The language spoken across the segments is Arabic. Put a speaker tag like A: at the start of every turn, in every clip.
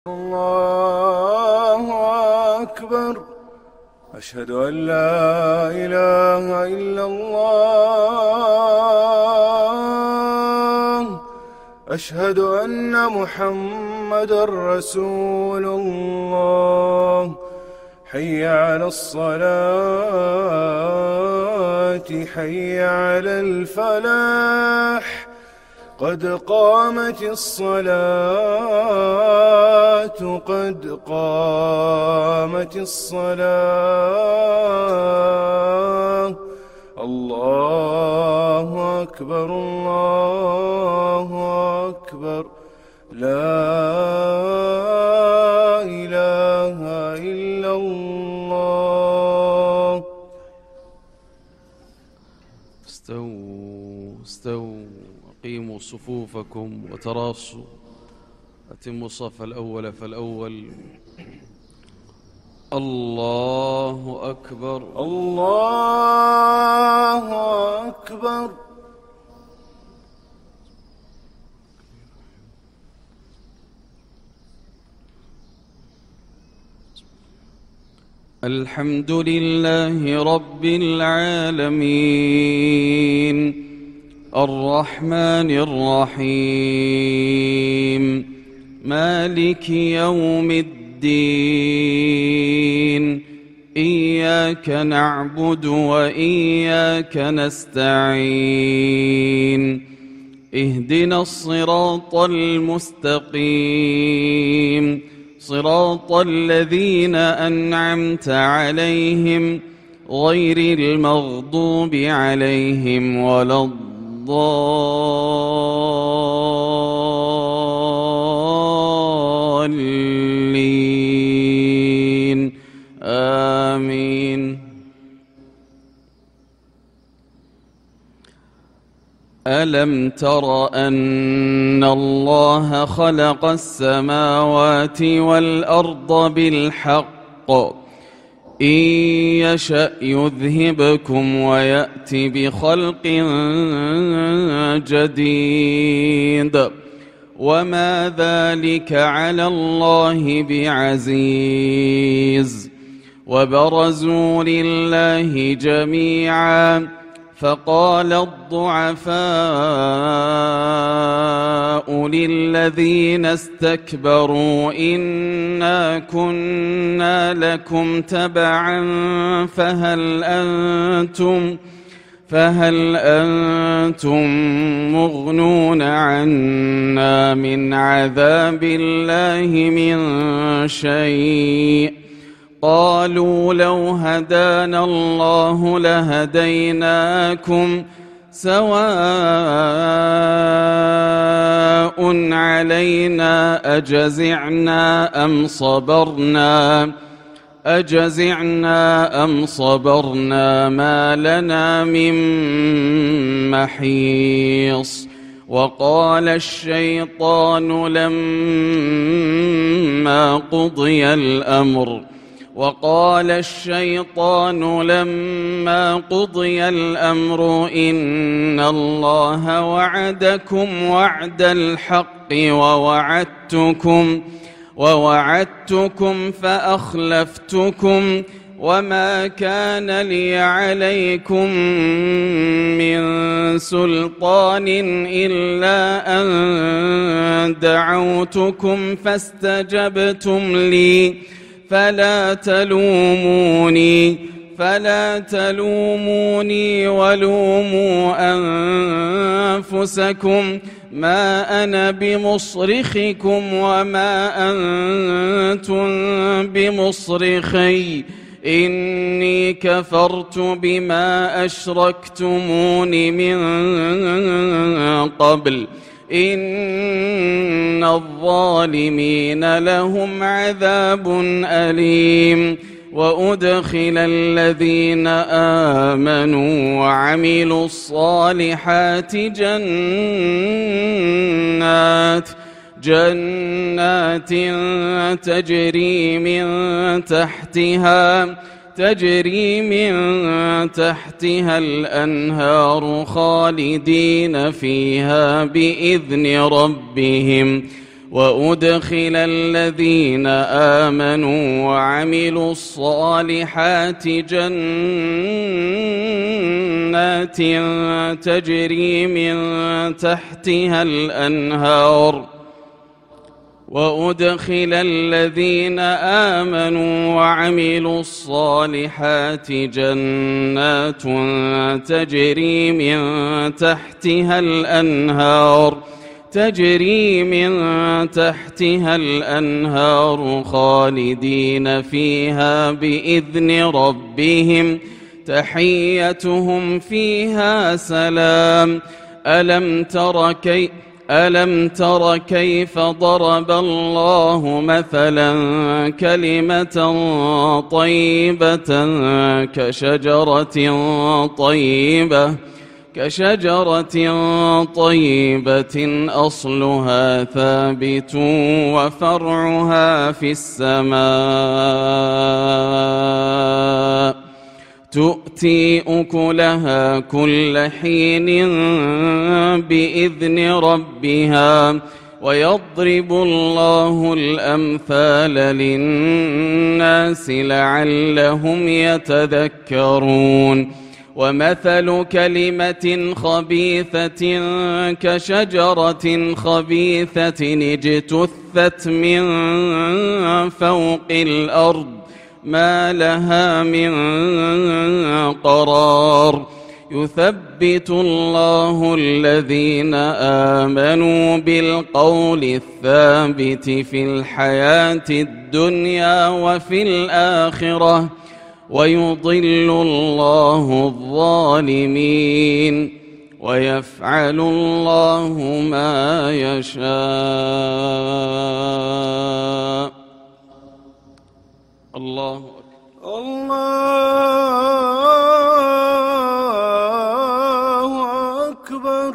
A: الله أكبر. أشهد أن لا إله إلا الله. أشهد أن محمدًا رسول الله. حي على الصلاة، حي على الفلاح، قد قامت الصلاة، قد قامت الصلاة. الله أكبر، الله أكبر، لا إله إلا الله.
B: استووا استووا، أقيموا صفوفكم وتراصوا، أتموا الصف الأول فالأول. الله أكبر،
A: الله أكبر.
B: الحمد لله رب العالمين، الرحمن الرحيم، مالك يوم الدين. إياك نعبد وإياك نستعين. اهدنا الصراط المستقيم، صراط الذين أنعمت عليهم غير المغضوب عليهم ولا الضالين، آمين. ألم تر أن الله خلق السماوات والأرض بالحق، إن يشأ يذهبكم ويأت بخلق جديد، وما ذلك على الله بعزيز. وبرزوا لله جميعا، فقال الضعفاء للذين استكبروا إنا كنا لكم تبعا فهل أنتم مغنون عنا من عذاب الله من شيء؟ قالوا لو هدانا الله لهديناكم، سواء علينا أجزعنا أم صبرنا ما لنا من محيص. وقال الشيطان لما قضي الأمر إن الله وعدكم وعد الحق ووعدتكم فأخلفتكم، وما كان لي عليكم من سلطان إلا أن دعوتكم فاستجبتم لي، فلا تلوموني ولوموا أنفسكم، ما أنا بمصرخكم وما أنتم بمصرخي، إني كفرت بما أشركتمون من قبل، إن الظالمين لهم عذاب أليم. وأدخل الذين آمنوا وعملوا الصالحات جنات تجري من تحتها الأنهار خالدين فيها بإذن ربهم، وأدخل الذين آمنوا وعملوا الصالحات جنات تجري من تحتها الأنهار وأدخل الذين آمنوا وعملوا الصالحات جنات تجري من تحتها الأنهار خالدين فيها بإذن ربهم تحيتهم فيها سلام. ألم تر كيف ضرب الله مثلا كلمة طيبة كشجرة طيبة أصلها ثابت وفرعها في السماء تؤتي أكلها كل حين بإذن ربها ويضرب الله الأمثال للناس لعلهم يتذكرون. ومثل كلمة خبيثة كشجرة خبيثة اجتثت من فوق الأرض ما لها من قرار. يثبت الله الذين آمنوا بالقول الثابت في الحياة الدنيا وفي الآخرة ويضل الله الظالمين ويفعل الله ما يشاء. الله أكبر.
A: الله أكبر.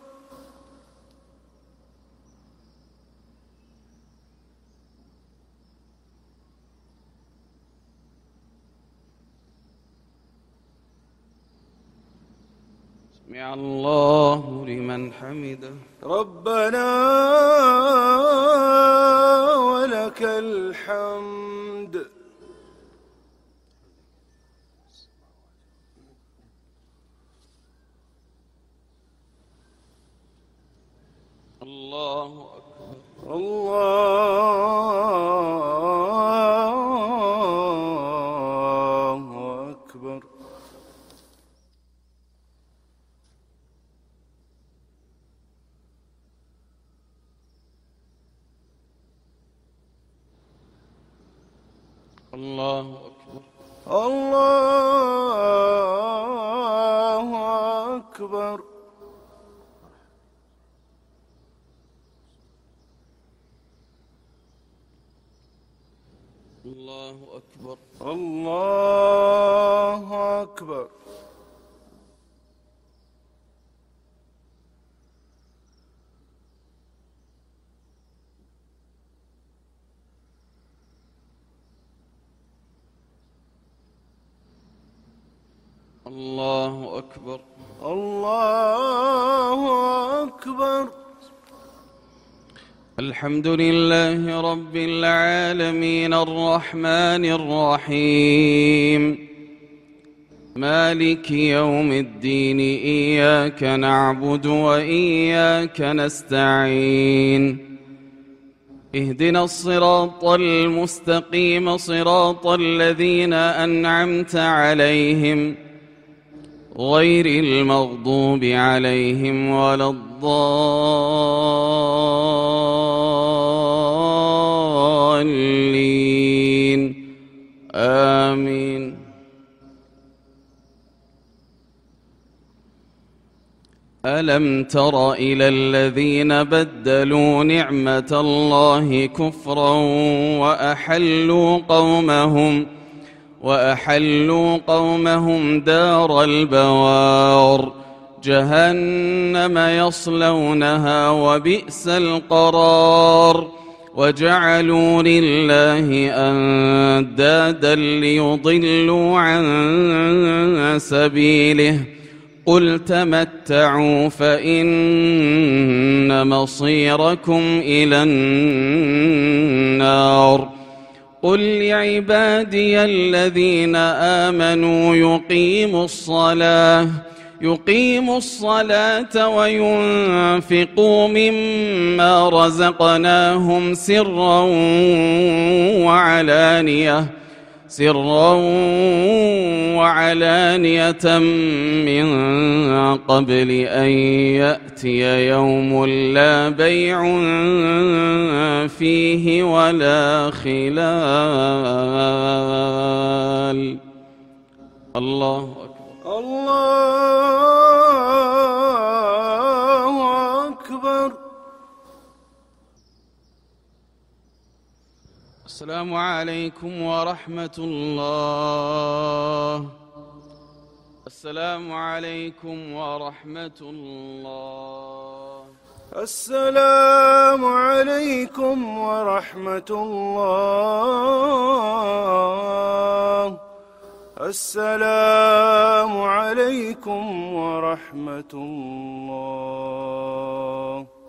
B: سمع الله لمن حمده.
A: ربنا ولك الحمد.
B: الله أكبر.
A: الله أكبر.
B: الله أكبر.
A: الله أكبر.
B: الله أكبر.
A: الله أكبر.
B: الله أكبر.
A: الله أكبر.
B: الحمد لله رب العالمين الرحمن الرحيم مالك يوم الدين إياك نعبد وإياك نستعين اهدنا الصراط المستقيم صراط الذين أنعمت عليهم غير المغضوب عليهم ولا الضالين آمين. ألم تر إلى الذين بدلوا نعمة الله كفرا وأحلوا قومهم دار البوار جهنم يصلونها وبئس القرار وجعلوا لله أندادا ليضلوا عن سبيله قل تمتعوا فإن مصيركم إلى النار قل لعبادي الذين آمنوا يقيموا الصلاة وينفقوا مما رزقناهم سرا وعلانية من قبل أن يأتي يوم لا بيع فيه ولا خلال. الله أكبر.
A: الله أكبر.
B: السلام عليكم ورحمة الله. السلام عليكم ورحمة الله.
A: السلام عليكم ورحمة الله. السلام عليكم ورحمة الله.